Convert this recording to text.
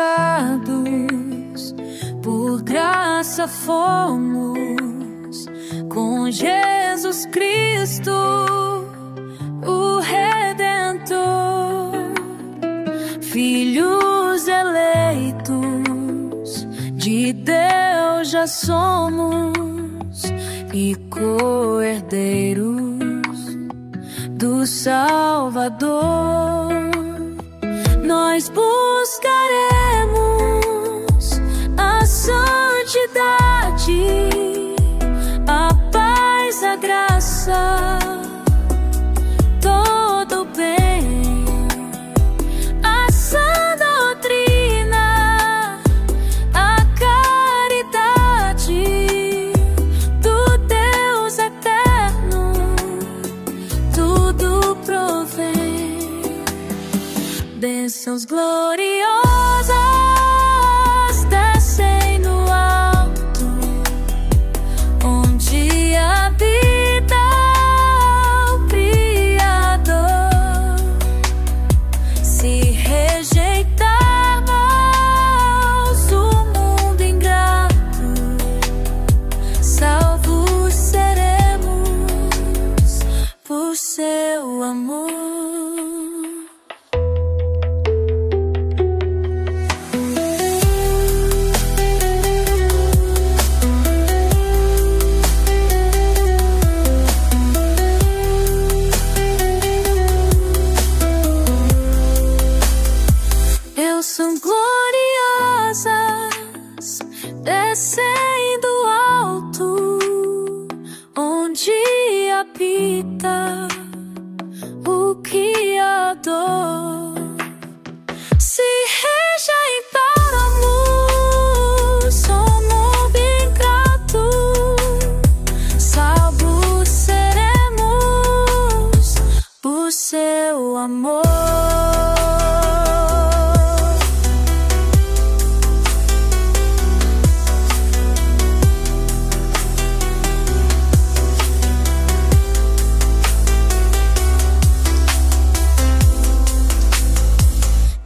pecados, por graça fomos com Jesus Cristo, o Redentor, filhos eleitos de Deus já somos e co-herdeiros do Salvador. Nós buscaremos a santidade, a paz, a graça, todo o bem, a sã doutrina, a caridade do Deus eterno, tudo provém. Bênçãos gloriosas descem do alto, onde habita o Criador. Se rejeitarmos o mundo ingrato, salvos seremos por seu amor. São gloriosas descendo alto, onde habita o Criador. Se rejeitarmos o mundo ingrato, salvos seremos por seu amor.